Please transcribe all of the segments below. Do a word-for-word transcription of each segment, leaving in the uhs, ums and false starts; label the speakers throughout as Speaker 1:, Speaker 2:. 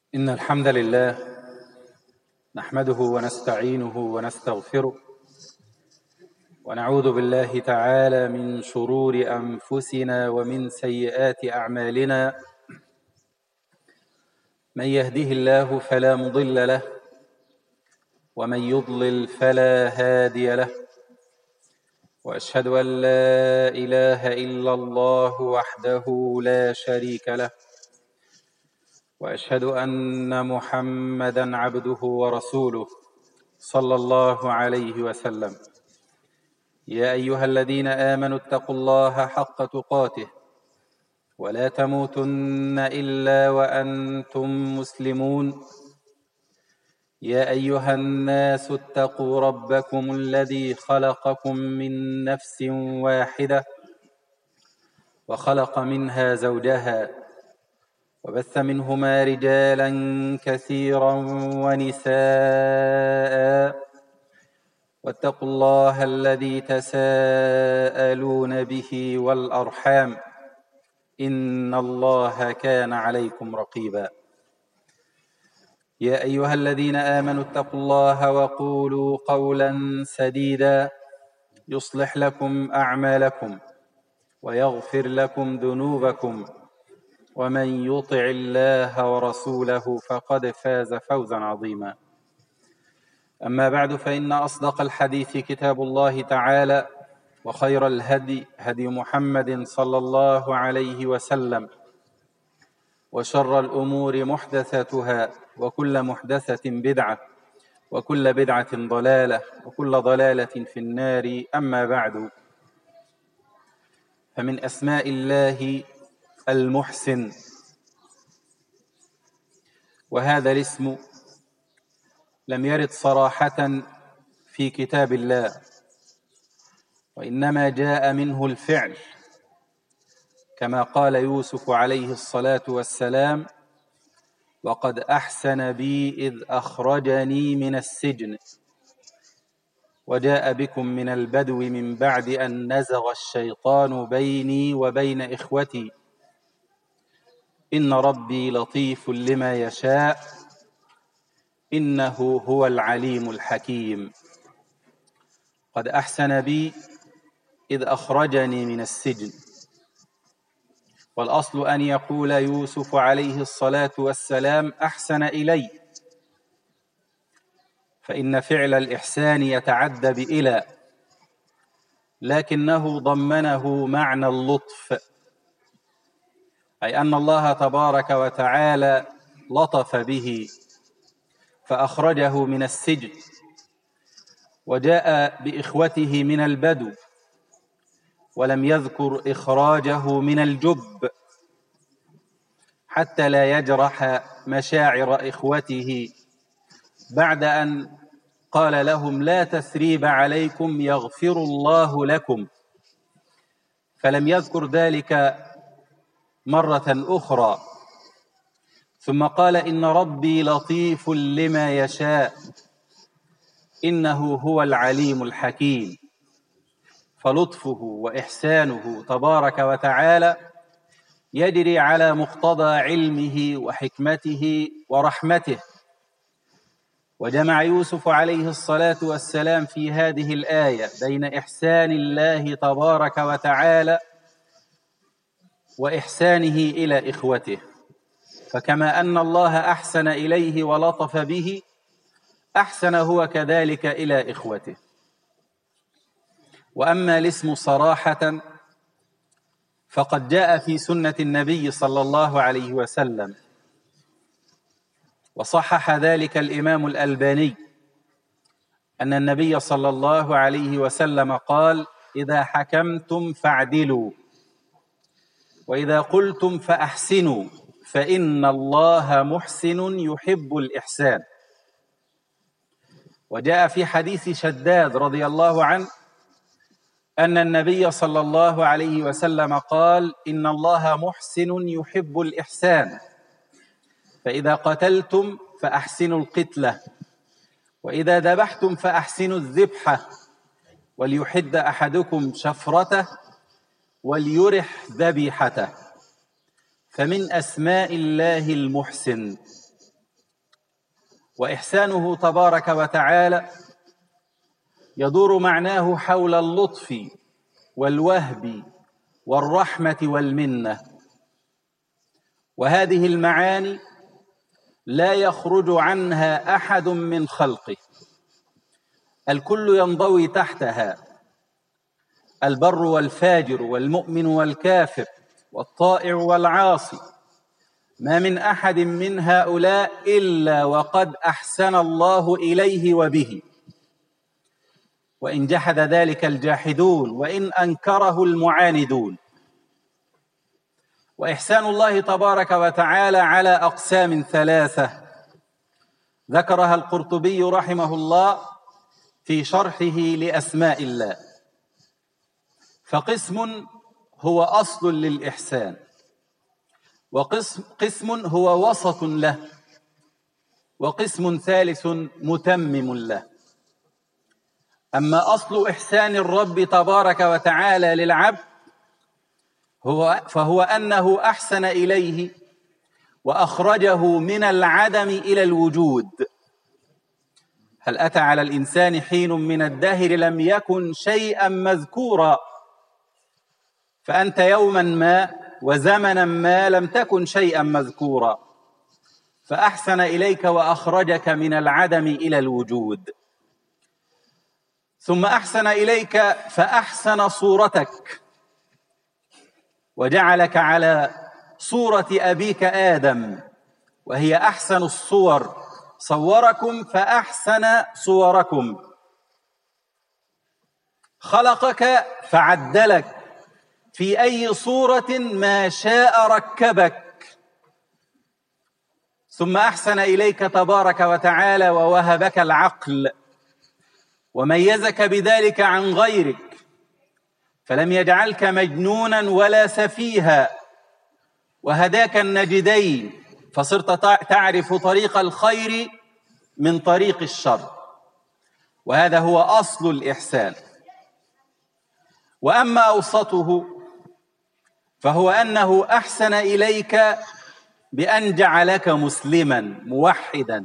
Speaker 1: إن الحمد لله نحمده ونستعينه ونستغفره ونعوذ بالله تعالى من شرور أنفسنا ومن سيئات أعمالنا. من يهده الله فلا مضل له ومن يضلل فلا هادي له، وأشهد أن لا إله إلا الله وحده لا شريك له، وأشهد أن محمدًا عبده ورسوله صلى الله عليه وسلم. يا أيها الذين آمنوا اتقوا الله حق تقاته ولا تموتن إلا وأنتم مسلمون. يا أيها الناس اتقوا ربكم الذي خلقكم من نفس واحدة وخلق منها زوجها وبث منهما رجالا كثيرا ونساء، واتقوا الله الذي تساءلون به والأرحام إن الله كان عليكم رقيبا. يا أيها الذين آمنوا اتقوا الله وقولوا قولا سديدا يصلح لكم أعمالكم ويغفر لكم ذنوبكم، ومن يطع الله ورسوله فقد فاز فوزا عظيما. أما بعد، فإن أصدق الحديث كتاب الله تعالى، وخير الهدي هدي محمد صلى الله عليه وسلم، وشر الأمور محدثاتها، وكل محدثة بدعة، وكل بدعة ضلالة، وكل ضلالة في النار. أما بعد، فمن أسماء الله المحسن، وهذا الاسم لم يرد صراحة في كتاب الله، وإنما جاء منه الفعل، كما قال يوسف عليه الصلاة والسلام: وقد أحسن بي إذ أخرجني من السجن وجاء بكم من البدو من بعد أن نزغ الشيطان بيني وبين إخوتي إن ربي لطيف لما يشاء إنه هو العليم الحكيم. قد أحسن بي إذ أخرجني من السجن، والأصل أن يقول يوسف عليه الصلاة والسلام: أحسن إلي، فإن فعل الإحسان يتعدى بإلى، لكنه ضمنه معنى اللطف، أي أن الله تبارك وتعالى لطف به فأخرجه من السجن، وجاء بإخوته من البدو، ولم يذكر إخراجه من الجب حتى لا يجرح مشاعر إخوته، بعد أن قال لهم: لا تثريب عليكم يغفر الله لكم، فلم يذكر ذلك مرة أخرى. ثم قال: إن ربي لطيف لما يشاء إنه هو العليم الحكيم. فلطفه وإحسانه تبارك وتعالى يجري على مقتضى علمه وحكمته ورحمته. وجمع يوسف عليه الصلاة والسلام في هذه الآية بين إحسان الله تبارك وتعالى وإحسانه إلى إخوته، فكما أن الله أحسن إليه ولطف به، أحسن هو كذلك إلى إخوته. وأما الاسم صراحة فقد جاء في سنة النبي صلى الله عليه وسلم، وصحح ذلك الإمام الألباني، أن النبي صلى الله عليه وسلم قال: إذا حكمتم فاعدلوا، وإذا قلتم فأحسنوا، فإن الله محسن يحب الإحسان. وجاء في حديث شداد رضي الله عنه أن النبي صلى الله عليه وسلم قال: إن الله محسن يحب الإحسان، فإذا قتلتم فأحسنوا القتلة، وإذا ذبحتم فأحسنوا الذبحة، وليحد أحدكم شفرته وليرح ذبيحته. فمن أسماء الله المحسن، وإحسانه تبارك وتعالى يدور معناه حول اللطف والوهب والرحمة والمنة، وهذه المعاني لا يخرج عنها أحد من خلقه، الكل ينضوي تحتها، البر والفاجر والمؤمن والكافر والطائع والعاصي، ما من أحد من هؤلاء إلا وقد أحسن الله إليه وبه، وإن جحد ذلك الجاحدون وإن أنكره المعاندون. وإحسان الله تبارك وتعالى على أقسام ثلاثة ذكرها القرطبي رحمه الله في شرحه لأسماء الله. فقسم هو أصل للإحسان، وقسم قسم هو وسط له، وقسم ثالث متمم له. أما أصل إحسان الرب تبارك وتعالى للعبد هو فهو أنه أحسن إليه وأخرجه من العدم إلى الوجود. هل أتى على الإنسان حين من الدهر لم يكن شيئا مذكورا؟ فأنت يوما ما وزمنا ما لم تكن شيئا مذكورا، فأحسن إليك وأخرجك من العدم إلى الوجود. ثم أحسن إليك فأحسن صورتك وجعلك على صورة أبيك آدم، وهي أحسن الصور، صوركم فأحسن صوركم. خلقك فعدلك في أي صورة ما شاء ركبك. ثم أحسن إليك تبارك وتعالى ووهبك العقل وميزك بذلك عن غيرك، فلم يجعلك مجنونا ولا سفيها، وهداك النجدين فصرت تعرف طريق الخير من طريق الشر، وهذا هو أصل الإحسان. وأما أوسطه فهو أنه أحسن إليك بأن جعلك مسلما موحدا،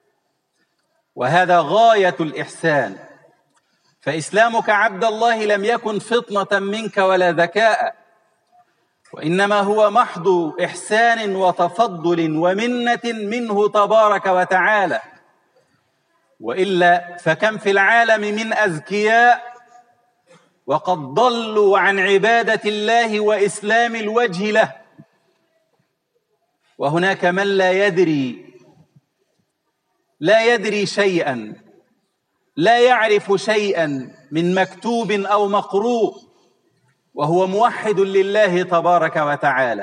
Speaker 1: وهذا غاية الإحسان. فإسلامك عبد الله لم يكن فطنة منك ولا ذكاء، وإنما هو محض إحسان وتفضل ومنة منه تبارك وتعالى. وإلا فكم في العالم من أذكياء وقد ضلوا عن عبادة الله وإسلام الوجه له، وهناك من لا يدري لا يدري شيئا، لا يعرف شيئا من مكتوب أو مقروء، وهو موحد لله تبارك وتعالى.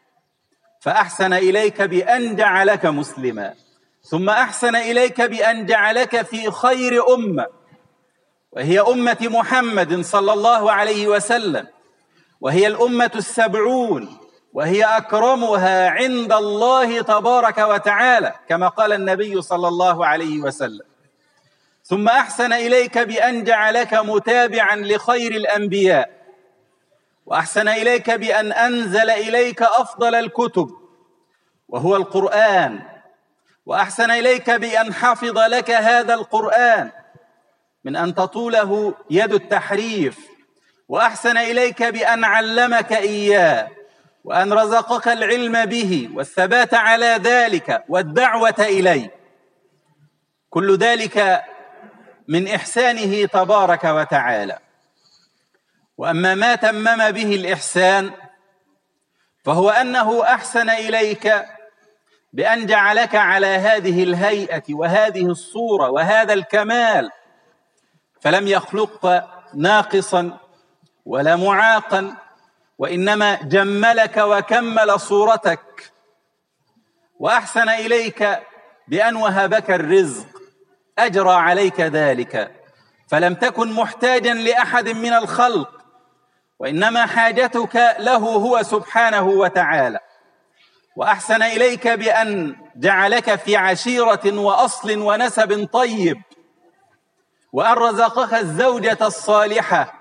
Speaker 1: فأحسن إليك بأن جعلك مسلما، ثم أحسن إليك بأن جعلك في خير أمة، وهي أمة محمد صلى الله عليه وسلم، وهي الأمة السبعون، وهي أكرمها عند الله تبارك وتعالى كما قال النبي صلى الله عليه وسلم. ثم أحسن إليك بأن جعلك متابعا لخير الأنبياء، وأحسن إليك بأن أنزل إليك أفضل الكتب وهو القرآن، وأحسن إليك بأن حفظ لك هذا القرآن من أن تطوله يد التحريف، وأحسن إليك بأن علمك إياه وأن رزقك العلم به والثبات على ذلك والدعوة إليه. كل ذلك من إحسانه تبارك وتعالى. وأما ما تمم به الإحسان فهو أنه أحسن إليك بأن جعلك على هذه الهيئة وهذه الصورة وهذا الكمال، فلم يخلقك ناقصا ولا معاقا، وإنما جملك وكمل صورتك. وأحسن إليك بأن وهبك الرزق، أجرى عليك ذلك، فلم تكن محتاجا لأحد من الخلق، وإنما حاجتك له هو سبحانه وتعالى. وأحسن إليك بأن جعلك في عشيرة وأصل ونسب طيب، وأن رزقك الزوجة الصالحة،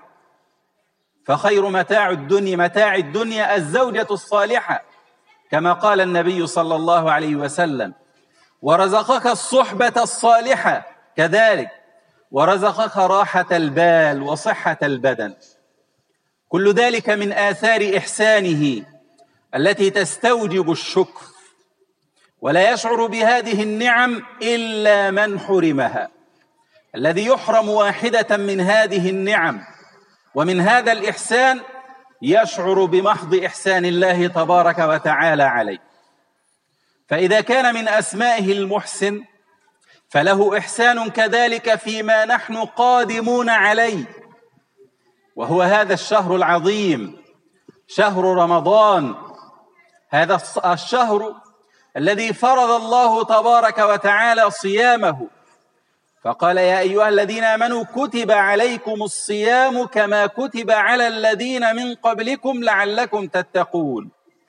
Speaker 1: فخير متاع الدنيا متاع الدنيا الزوجة الصالحة كما قال النبي صلى الله عليه وسلم. ورزقك الصحبة الصالحة كذلك، ورزقك راحة البال وصحة البدن. كل ذلك من آثار إحسانه التي تستوجب الشكر، ولا يشعر بهذه النعم إلا من حرمها. الذي يحرم واحدة من هذه النعم ومن هذا الإحسان يشعر بمحض إحسان الله تبارك وتعالى عليه. فإذا كان من أسمائه المحسن فله إحسان كذلك فيما نحن قادمون عليه، وهو هذا الشهر العظيم، شهر رمضان. هذا الشهر الذي فرض الله تبارك وتعالى صيامه، فقال: يا أيها الذين آمنوا كتب عليكم الصيام كما كتب على الذين من قبلكم لعلكم تتقون.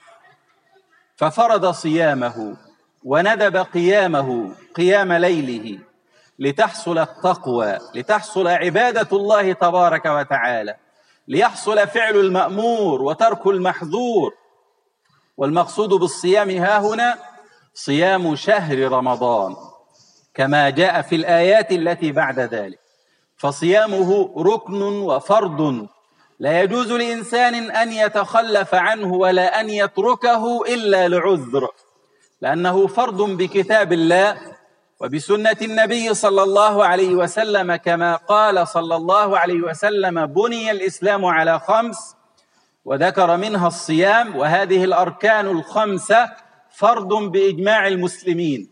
Speaker 1: ففرض صيامه وندب قيامه قيام ليله لتحصل التقوى، لتحصل عبادة الله تبارك وتعالى، ليحصل فعل المأمور وترك المحظور. والمقصود بالصيام ها هنا صيام شهر رمضان كما جاء في الآيات التي بعد ذلك. فصيامه ركن وفرض لا يجوز لإنسان أن يتخلف عنه ولا أن يتركه إلا لعذر، لأنه فرض بكتاب الله وبسنة النبي صلى الله عليه وسلم، كما قال صلى الله عليه وسلم: بني الإسلام على خمس، وذكر منها الصيام. وهذه الأركان الخمسة فرض بإجماع المسلمين،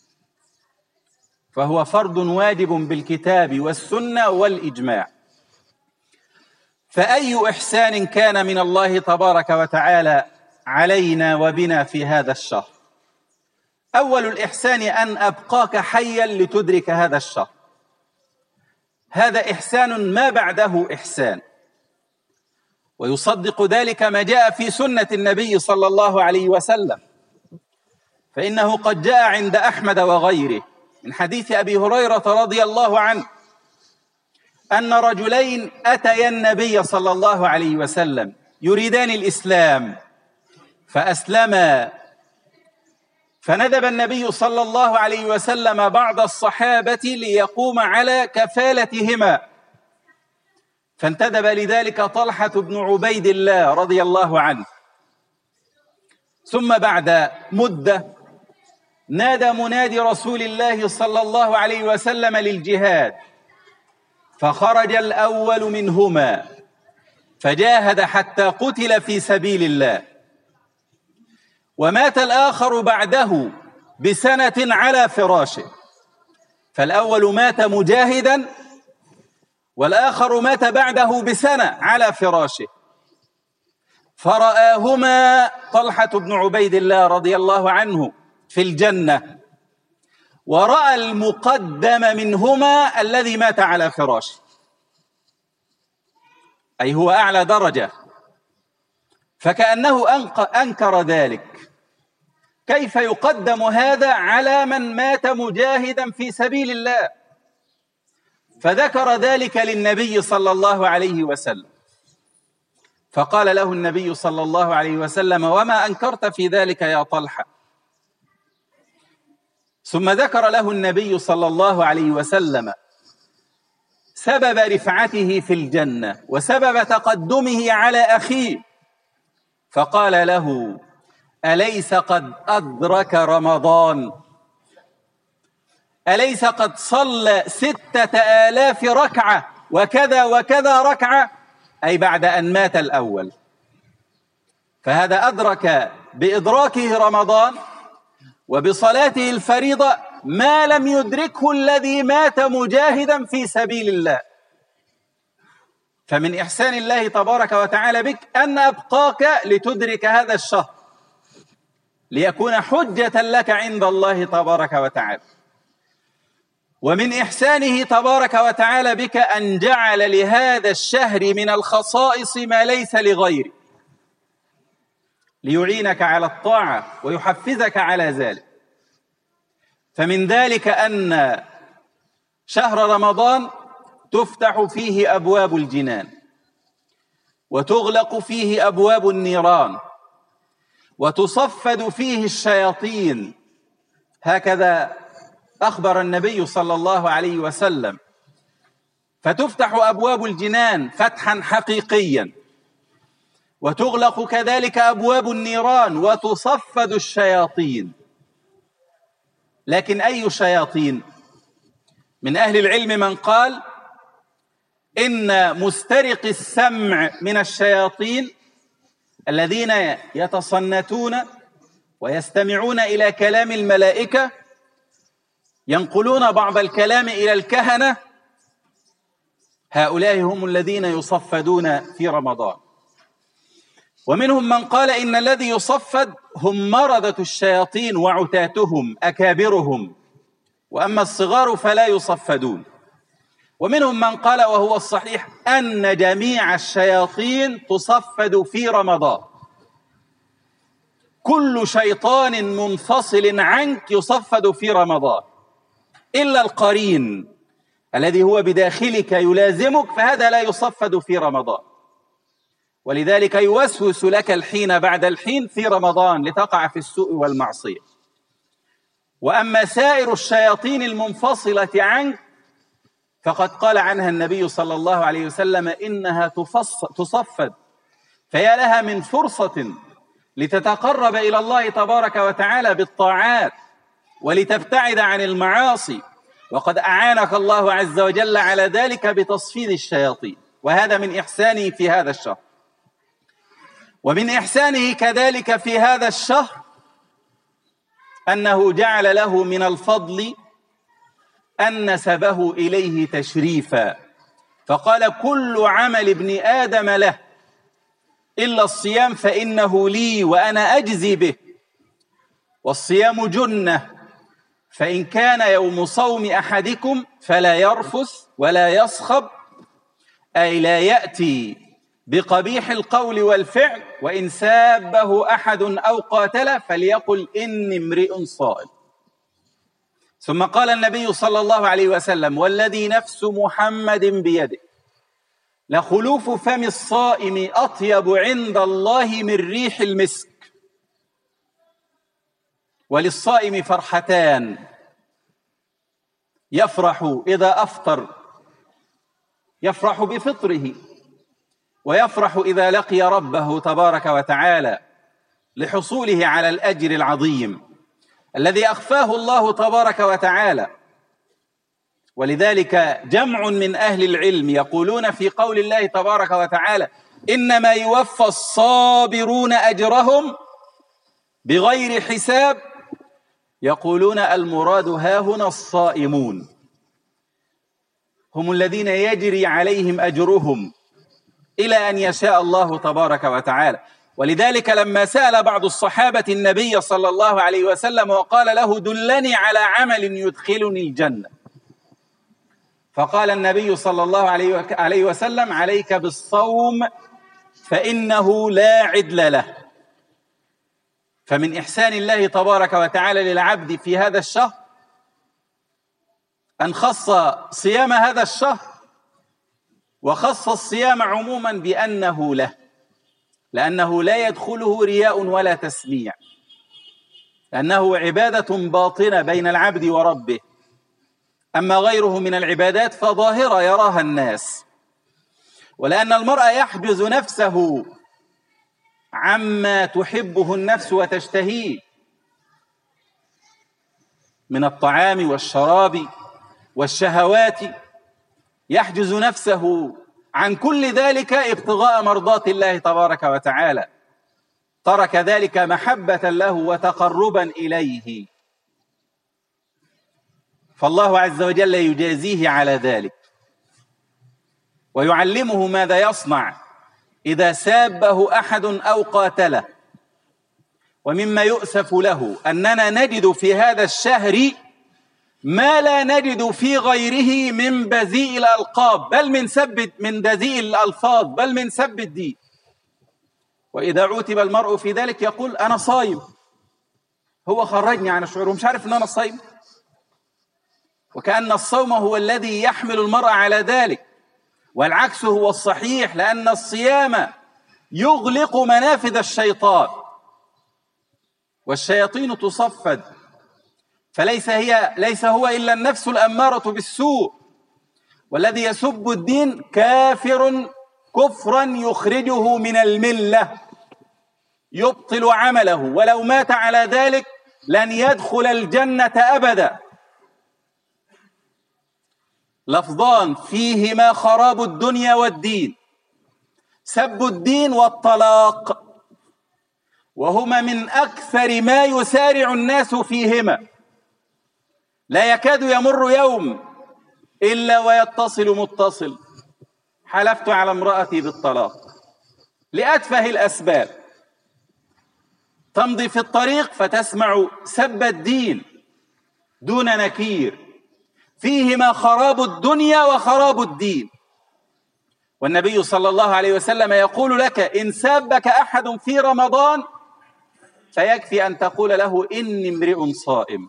Speaker 1: فهو فرض واجب بالكتاب والسنة والإجماع. فأي إحسان كان من الله تبارك وتعالى علينا وبنا في هذا الشهر؟ أول الإحسان أن أبقاك حيا لتدرك هذا الشهر. هذا إحسان ما بعده إحسان، ويصدق ذلك ما جاء في سنة النبي صلى الله عليه وسلم. فإنه قد جاء عند أحمد وغيره من حديث أبي هريرة رضي الله عنه أن رجلين أتيا النبي صلى الله عليه وسلم يريدان الإسلام فأسلما، فندب النبي صلى الله عليه وسلم بعض الصحابة ليقوم على كفالتهما، فانتدب لذلك طلحة بن عبيد الله رضي الله عنه. ثم بعد مدة نادى منادي رسول الله صلى الله عليه وسلم للجهاد، فخرج الأول منهما فجاهد حتى قتل في سبيل الله، ومات الآخر بعده بسنة على فراشه. فالأول مات مجاهدا والآخر مات بعده بسنة على فراشه. فرآهما طلحة بن عبيد الله رضي الله عنه في الجنة، ورأى المقدم منهما الذي مات على فراشه، أي هو أعلى درجة، فكأنه أنكر ذلك. كيف يقدم هذا على من مات مجاهدا في سبيل الله؟ فذكر ذلك للنبي صلى الله عليه وسلم، فقال له النبي صلى الله عليه وسلم: وما أنكرت في ذلك يا طلحة؟ ثم ذكر له النبي صلى الله عليه وسلم سبب رفعته في الجنة وسبب تقدمه على أخيه، فقال له: أليس قد أدرك رمضان؟ أليس قد صلى ستة آلاف ركعة وكذا وكذا ركعة؟ أي بعد أن مات الأول. فهذا أدرك بإدراكه رمضان وبصلاته الفريضة ما لم يدركه الذي مات مجاهدا في سبيل الله. فمن إحسان الله تبارك وتعالى بك أن أبقاك لتدرك هذا الشهر ليكون حجة لك عند الله تبارك وتعالى. ومن إحسانه تبارك وتعالى بك أن جعل لهذا الشهر من الخصائص ما ليس لغيره، ليعينك على الطاعة ويحفزك على ذلك. فمن ذلك أن شهر رمضان تفتح فيه أبواب الجنان، وتغلق فيه أبواب النيران، وتصفد فيه الشياطين، هكذا أخبر النبي صلى الله عليه وسلم. فتفتح أبواب الجنان فتحا حقيقيا، وتغلق كذلك أبواب النيران، وتصفد الشياطين. لكن أي شياطين؟ من أهل العلم من قال إن مسترق السمع من الشياطين الذين يتصنتون ويستمعون إلى كلام الملائكة، ينقلون بعض الكلام إلى الكهنة، هؤلاء هم الذين يصفدون في رمضان. ومنهم من قال إن الذي يصفد هم مردة الشياطين وعتاتهم أكابرهم، وأما الصغار فلا يصفدون. ومنهم من قال وهو الصحيح أن جميع الشياطين تصفد في رمضان، كل شيطان منفصل عنك يصفد في رمضان، إلا القرين الذي هو بداخلك يلازمك، فهذا لا يصفد في رمضان. ولذلك يوسوس لك الحين بعد الحين في رمضان لتقع في السوء والمعصية. وأما سائر الشياطين المنفصلة عنك فقد قال عنها النبي صلى الله عليه وسلم إنها تصفد، فيا لها من فرصة لتتقرب إلى الله تبارك وتعالى بالطاعات ولتبتعد عن المعاصي، وقد أعانك الله عز وجل على ذلك بتصفيد الشياطين، وهذا من إحسانه في هذا الشهر. ومن إحسانه كذلك في هذا الشهر أنه جعل له من الفضل أن نسبه إليه تشريفا، فقال كل عمل ابن آدم له إلا الصيام فإنه لي وأنا أجزي به، والصيام جنة، فإن كان يوم صوم أحدكم فلا يرفث ولا يصخب، أي لا يأتي بقبيح القول والفعل، وإن سابه أحد أو قاتله فليقل إني امرئ صائم. ثم قال النبي صلى الله عليه وسلم والذي نفس محمد بيده لخلوف فم الصائم أطيب عند الله من ريح المسك. وللصائم فرحتان، يفرح إذا أفطر، يفرح بفطره، ويفرح إذا لقي ربه تبارك وتعالى لحصوله على الأجر العظيم الذي أخفاه الله تبارك وتعالى. ولذلك جمع من أهل العلم يقولون في قول الله تبارك وتعالى إنما يوفى الصابرون أجرهم بغير حساب، يقولون المراد هاهنا الصائمون، هم الذين يجري عليهم أجرهم إلى أن يشاء الله تبارك وتعالى. ولذلك لما سأل بعض الصحابة النبي صلى الله عليه وسلم وقال له دلني على عمل يدخلني الجنة، فقال النبي صلى الله عليه وسلم عليك بالصوم فإنه لا عدل له. فمن إحسان الله تبارك وتعالى للعبد في هذا الشهر أن خص صيام هذا الشهر وخص الصيام عموما بأنه له، لأنه لا يدخله رياء ولا تسميع، لأنه عبادة باطنة بين العبد وربه. أما غيره من العبادات فظاهرة يراها الناس. ولأن المرء يحجز نفسه عما تحبه النفس وتشتهيه من الطعام والشراب والشهوات، يحجز نفسه عن كل ذلك ابتغاء مرضات الله تبارك وتعالى، ترك ذلك محبة له وتقربا إليه، فالله عز وجل يجازيه على ذلك ويعلمه ماذا يصنع إذا سابه أحد أو قاتله. ومما يؤسف له أننا نجد في هذا الشهر ما لا نجد في غيره من بذيء الألقاب، بل من سب من بذيء الألفاظ، بل من سب الدين. وإذا عوتب المرء في ذلك يقول أنا صايم، هو خرجني عن الشعور ومش عارف أن أنا صايم، وكأن الصوم هو الذي يحمل المرء على ذلك، والعكس هو الصحيح، لأن الصيام يغلق منافذ الشيطان، والشياطين تصفد فليس هي ليس هو إلا النفس الأمارة بالسوء، والذي يسب الدين كافر كفرا يخرجه من الملة، يبطل عمله، ولو مات على ذلك لن يدخل الجنة أبدا. لفظان فيهما خراب الدنيا والدين: سب الدين والطلاق، وهما من أكثر ما يسارع الناس فيهما. لا يكاد يمر يوم إلا ويتصل متصل: حلفت على امرأتي بالطلاق، لأتفه الأسباب. تمضي في الطريق فتسمع سب الدين دون نكير، فيهما خراب الدنيا وخراب الدين. والنبي صلى الله عليه وسلم يقول لك: إن سابك أحد في رمضان فيكفي أن تقول له: إني امرئ صائم،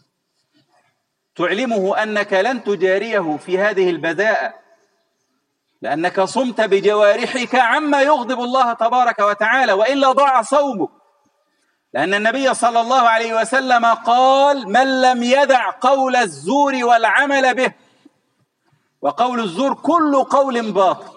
Speaker 1: تعلمه أنك لن تجاريه في هذه البذاءة، لأنك صمت بجوارحك عما يغضب الله تبارك وتعالى، وإلا ضاع صومك. لأن النبي صلى الله عليه وسلم قال: من لم يدع قول الزور والعمل به، وقول الزور كل قول باطل،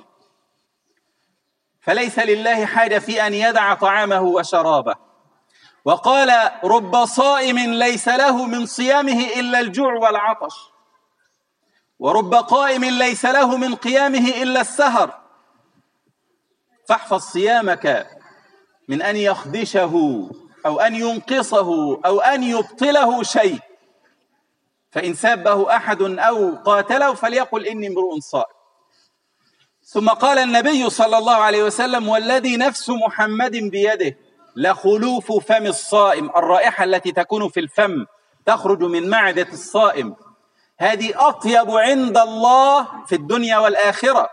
Speaker 1: فليس لله حاجة في أن يدع طعامه وشرابه. وقال: رب صائم ليس له من صيامه إلا الجوع والعطش، ورب قائم ليس له من قيامه إلا السهر. فاحفظ صيامك من أن يخدشه أو أن ينقصه أو أن يبطله شيء. فإن سابه أحد أو قاتله فليقل: إني امرؤ صائم. ثم قال النبي صلى الله عليه وسلم: والذي نفس محمد بيده لخلوف فم الصائم، الرائحة التي تكون في الفم تخرج من معدة الصائم، هذه أطيب عند الله في الدنيا والآخرة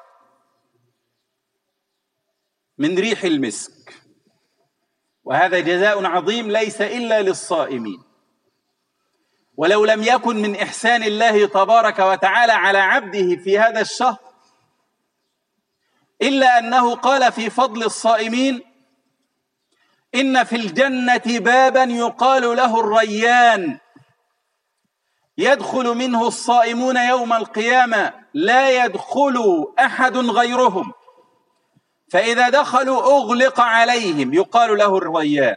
Speaker 1: من ريح المسك. وهذا جزاء عظيم ليس إلا للصائمين. ولو لم يكن من إحسان الله تبارك وتعالى على عبده في هذا الشهر إلا أنه قال في فضل الصائمين: إن في الجنة بابا يقال له الريان، يدخل منه الصائمون يوم القيامة لا يدخل أحد غيرهم، فإذا دخلوا أغلق عليهم، يقال له الريان.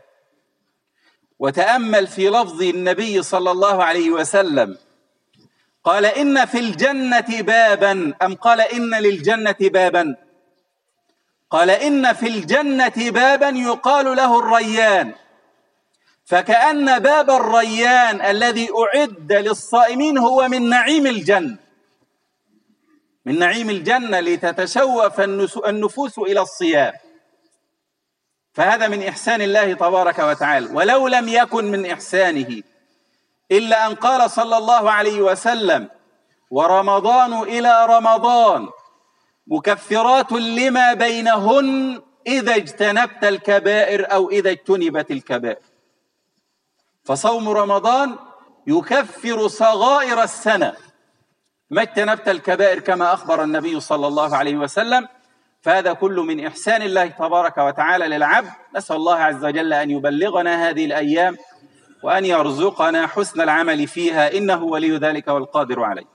Speaker 1: وتأمل في لفظ النبي صلى الله عليه وسلم، قال: إن في الجنة بابا، أم قال إن للجنة بابا؟ قال: إن في الجنة بابا يقال له الريان. فكأن باب الريان الذي أعد للصائمين هو من نعيم الجنة، من نعيم الجنة لتتشوف النفوس إلى الصيام. فهذا من إحسان الله تبارك وتعالى. ولو لم يكن من إحسانه إلا أن قال صلى الله عليه وسلم: ورمضان إلى رمضان مكفرات لما بينهن إذا اجتنبت الكبائر أو إذا اجتنبت الكبائر. فصوم رمضان يكفر صغائر السنة ما اجتنبت الكبائر كما أخبر النبي صلى الله عليه وسلم. فهذا كله من إحسان الله تبارك وتعالى للعبد. نسأل الله عز وجل أن يبلغنا هذه الأيام وأن يرزقنا حسن العمل فيها، إنه ولي ذلك والقادر عليه.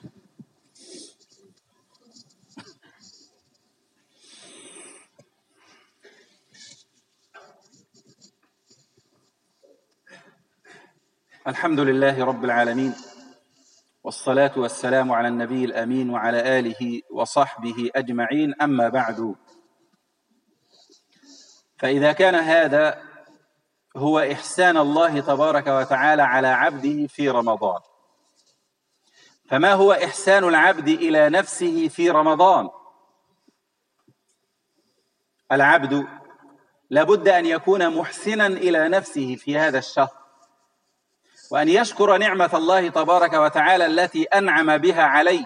Speaker 1: الحمد لله رب العالمين، والصلاة والسلام على النبي الأمين وعلى آله وصحبه أجمعين. أما بعد، فإذا كان هذا هو إحسان الله تبارك وتعالى على عبده في رمضان، فما هو إحسان العبد إلى نفسه في رمضان؟ العبد لابد أن يكون محسنا إلى نفسه في هذا الشهر، وأن يشكر نعمة الله تبارك وتعالى التي أنعم بها عليه.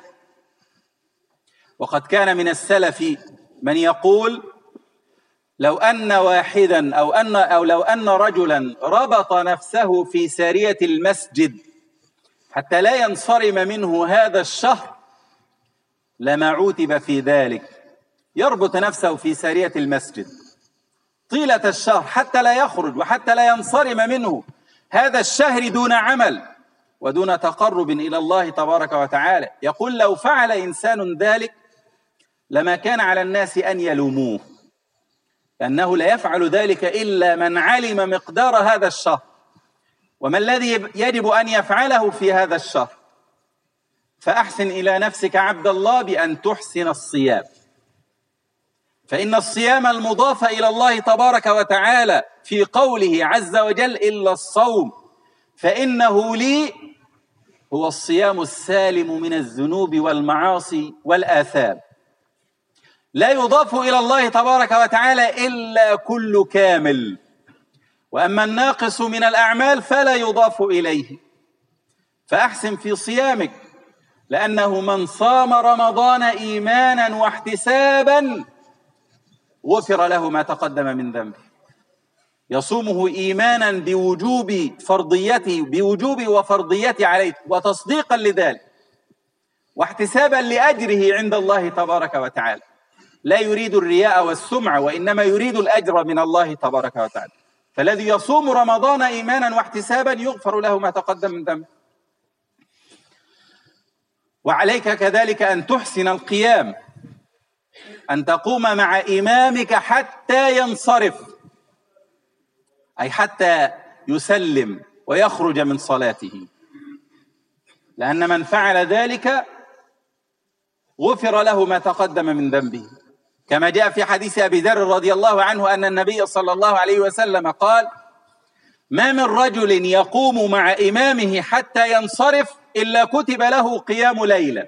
Speaker 1: وقد كان من السلف من يقول: لو أن واحدا أو أن أو لو أن رجلا ربط نفسه في سارية المسجد حتى لا ينصرم منه هذا الشهر لما عوتب في ذلك. يربط نفسه في سارية المسجد طيلة الشهر حتى لا يخرج وحتى لا ينصرم منه هذا الشهر دون عمل، ودون تقرب إلى الله تبارك وتعالى. يقول لو فعل إنسان ذلك لما كان على الناس أن يلوموه، لأنه لا يفعل ذلك إلا من علم مقدار هذا الشهر وما الذي يجب أن يفعله في هذا الشهر. فأحسن إلى نفسك عبد الله بأن تحسن الصيام، فإن الصيام المضاف إلى الله تبارك وتعالى في قوله عز وجل إلا الصوم فإنه لي هو الصيام السالم من الذنوب والمعاصي والآثام. لا يضاف إلى الله تبارك وتعالى إلا كل كامل، وأما الناقص من الأعمال فلا يضاف إليه. فأحسن في صيامك، لأنه من صام رمضان إيمانا واحتسابا غفر له ما تقدم من ذنبه. يصومه إيمانا بوجوب فرضيته بوجوب وفرضيته عليه وتصديقا لذلك، واحتسابا لأجره عند الله تبارك وتعالى. لا يريد الرياء والسمعة، وإنما يريد الأجر من الله تبارك وتعالى. فالذي يصوم رمضان إيمانا واحتسابا يغفر له ما تقدم من ذنبه. وعليك كذلك أن تحسن القيام، أن تقوم مع إمامك حتى ينصرف، أي حتى يسلم ويخرج من صلاته، لأن من فعل ذلك غفر له ما تقدم من ذنبه، كما جاء في حديث أبي ذر رضي الله عنه أن النبي صلى الله عليه وسلم قال: ما من رجل يقوم مع إمامه حتى ينصرف إلا كتب له قيام ليلة.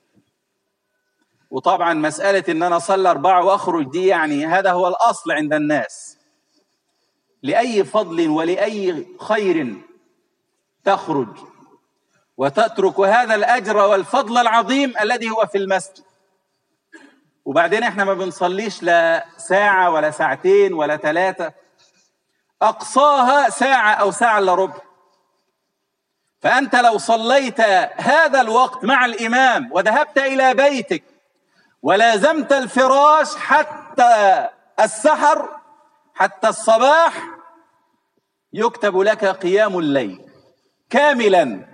Speaker 1: وطبعا مسألة إن أنا أصلي أربعة وأخرج دي يعني هذا هو الأصل عند الناس. لأي فضل ولأي خير تخرج وتترك هذا الأجر والفضل العظيم الذي هو في المسجد؟ وبعدين احنا ما بنصليش لا ساعة ولا ساعتين ولا ثلاثة، أقصاها ساعة أو ساعة إلا ربع. فأنت لو صليت هذا الوقت مع الإمام وذهبت إلى بيتك ولازمت الفراش حتى السحر حتى الصباح يكتب لك قيام الليل كاملا.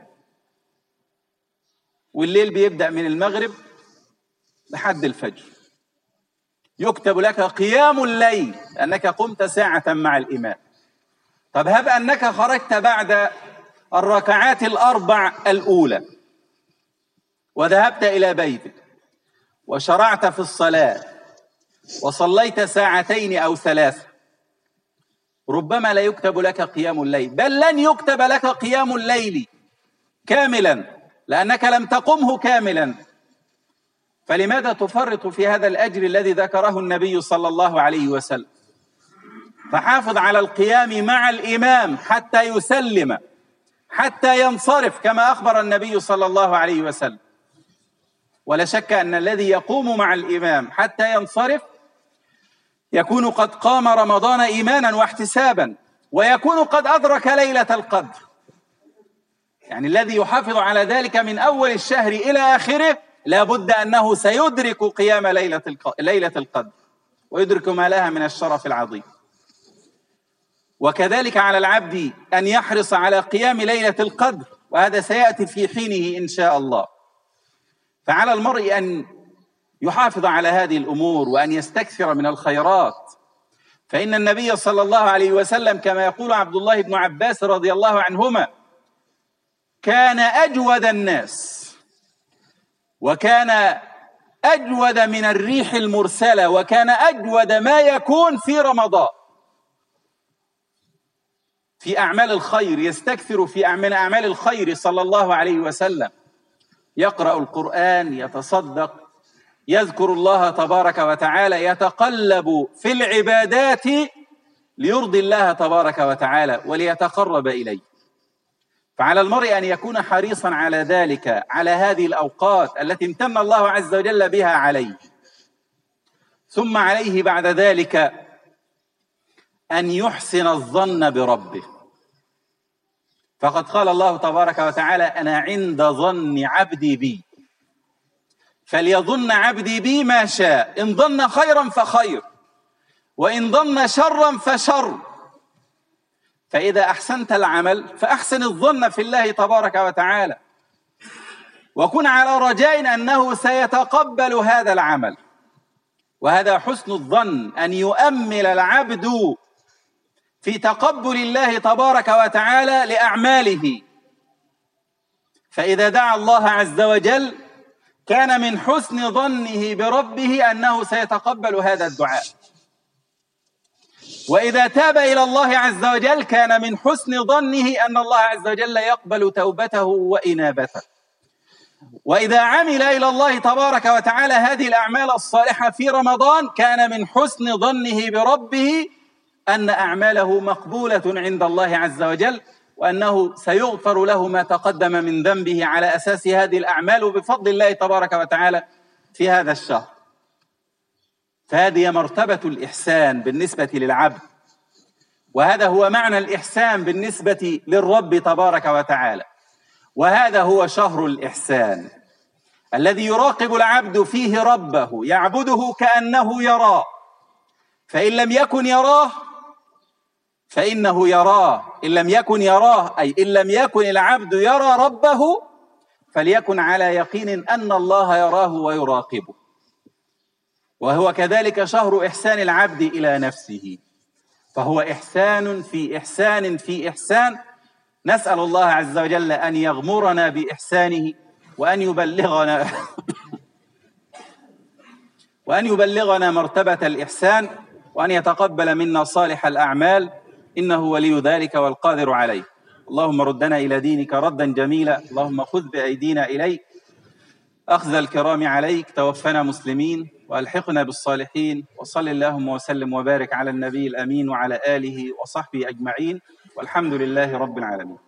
Speaker 1: والليل بيبدأ من المغرب لحد الفجر، يكتب لك قيام الليل أنك قمت ساعة مع الإمام. طب هب أنك خرجت بعد الركعات الأربع الأولى وذهبت إلى بيتك وشرعت في الصلاة وصليت ساعتين أو ثلاثة، ربما لا يكتب لك قيام الليل، بل لن يكتب لك قيام الليل كاملا لأنك لم تقمه كاملا. فلماذا تفرط في هذا الأجر الذي ذكره النبي صلى الله عليه وسلم؟ فحافظ على القيام مع الإمام حتى يسلم، حتى ينصرف، كما أخبر النبي صلى الله عليه وسلم. ولا شك أن الذي يقوم مع الإمام حتى ينصرف يكون قد قام رمضان إيمانا واحتسابا، ويكون قد أدرك ليلة القدر. يعني الذي يحافظ على ذلك من أول الشهر إلى آخره لا بد أنه سيدرك قيام ليلة ليلة القدر ويدرك ما لها من الشرف العظيم. وكذلك على العبد أن يحرص على قيام ليلة القدر، وهذا سيأتي في حينه إن شاء الله. فعلى المرء أن يحافظ على هذه الأمور وأن يستكثر من الخيرات، فإن النبي صلى الله عليه وسلم كما يقول عبد الله بن عباس رضي الله عنهما كان أجود الناس، وكان أجود من الريح المرسلة، وكان أجود ما يكون في رمضان في أعمال الخير، يستكثر في أعمال أعمال الخير صلى الله عليه وسلم، يقرأ القرآن، يتصدق، يذكر الله تبارك وتعالى، يتقلب في العبادات ليرضي الله تبارك وتعالى وليتقرب إليه. فعلى المرء أن يكون حريصا على ذلك، على هذه الأوقات التي امتن الله عز وجل بها عليه. ثم عليه بعد ذلك أن يحسن الظن بربه، فقد قال الله تبارك وتعالى: أنا عند ظن عبدي بي فليظن عبدي بي ما شاء، إن ظن خيرا فخير وإن ظن شرا فشر. فإذا أحسنت العمل فأحسن الظن في الله تبارك وتعالى، وكن على رجاء أنه سيتقبل هذا العمل. وهذا حسن الظن، أن يؤمل العبد في تقبل الله تبارك وتعالى لأعماله. فإذا دعا الله عز وجل كان من حسن ظنه بربه أنه سيتقبل هذا الدعاء، وإذا تاب إلى الله عز وجل كان من حسن ظنه أن الله عز وجل يقبل توبته وإنابته. وإذا عمل إلى الله تبارك وتعالى هذه الأعمال الصالحة في رمضان كان من حسن ظنه بربه أن أعماله مقبولة عند الله عز وجل، وأنه سيغفر له ما تقدم من ذنبه على أساس هذه الأعمال بفضل الله تبارك وتعالى في هذا الشهر. فهذه مرتبة الإحسان بالنسبة للعبد، وهذا هو معنى الإحسان بالنسبة للرب تبارك وتعالى. وهذا هو شهر الإحسان الذي يراقب العبد فيه ربه، يعبده كأنه يراه، فإن لم يكن يراه فإنه يراه، إن لم يكن يراه أي إن لم يكن العبد يرى ربه فليكن على يقين أن الله يراه ويراقبه. وهو كذلك شهر إحسان العبد إلى نفسه، فهو إحسان في إحسان في إحسان. نسأل الله عز وجل أن يغمرنا بإحسانه وأن يبلغنا وأن يبلغنا مرتبة الإحسان، وأن يتقبل منا صالح الأعمال، إنه ولي ذلك والقادر عليه. اللهم ردنا إلى دينك ردا جميلا، اللهم خذ بأيدينا إليك أخذ الكرام عليك، توفنا مسلمين وألحقنا بالصالحين. وصل اللهم وسلم وبارك على النبي الأمين وعلى آله وصحبه أجمعين، والحمد لله رب العالمين.